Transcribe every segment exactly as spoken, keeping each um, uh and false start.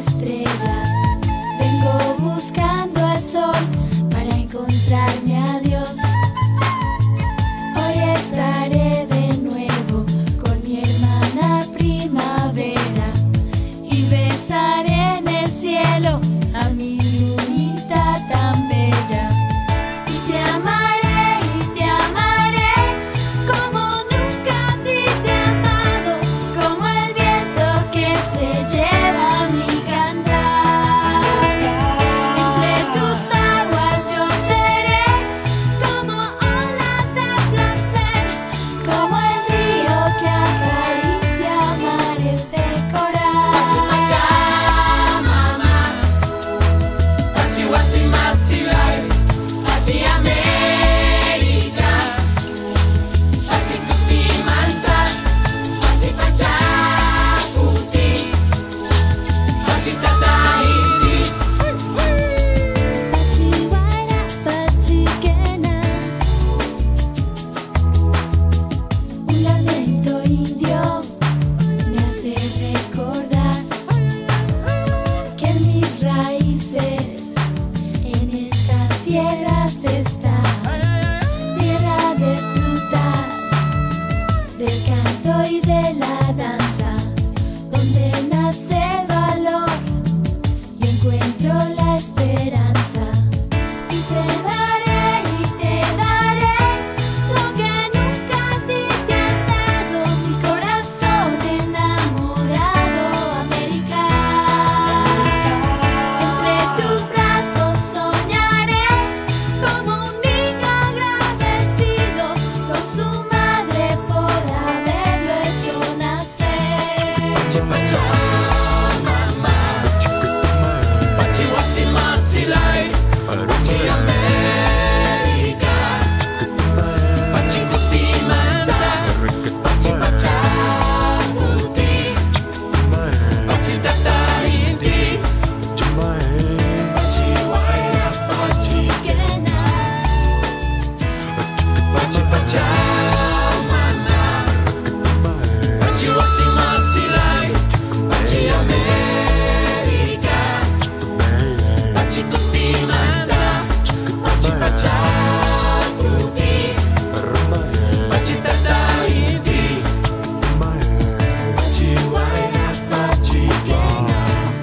estrellas. Vengo buscando al sol para encontrarme a Dios. Hoy estaré de nuevo con mi hermana primavera y besaré en el cielo a mi lunita tan bella. Y te amaré y te amaré como nunca a ti te he amado, como el viento que se lleva mi cantar. Entre tus aguas yo seré como olas de placer, como el río que acaricia mares de coral. Pachamama, Pachihuasimasilay, Pachi América, Pachi Cutimanta, Pachi Pachacuti, Pachi Tatahiti. Pachihuayra, Pachiquena. Un lamento indio me hace recordar que en mis raíces en estas tierras está tierra de frutas, del canto y de la danza, donde nace el valor y encuentro la esperanza. Y te daré y te daré lo que nunca a ti te han dado, mi corazón enamorado, América. Entre tus brazos soñaré como un niño agradecido con su madre por haberlo hecho nacer. Pachamama, Pachihuasimasilay, Pachi América, Pachi Cutimanta, Pachi Pachacuti, Pachi Tatahiti, Pachihuayra, Pachiquena, Pachi Pachamama, Pachihuasimasilay, Pachi América, Pachi Cutimanta, Pachi Pachacuti, Pachi Tatahiti, Pachihuayra, Pachiquena,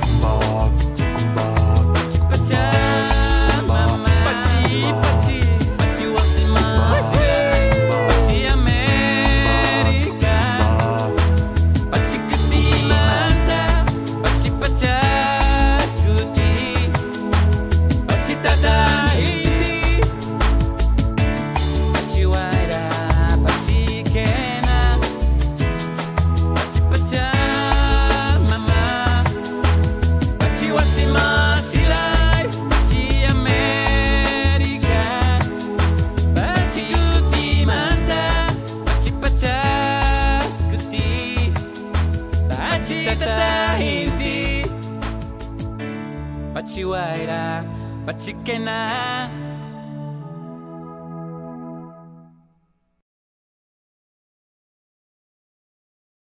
Pachamama, Pachi Pachi, Pachihuasimasilay, Pachi América, Pachi Cutimanta, Pachi Pachacuti, Pachi Tatahiti, Pachihuayra, Pachiquena, Pachi Pachamama, Pachihuasimasilay, Pachi América, Pachi Cutimanta, Pachi Pachacuti, Pachi Tatahiti, Pachihuayra, Pachiquena.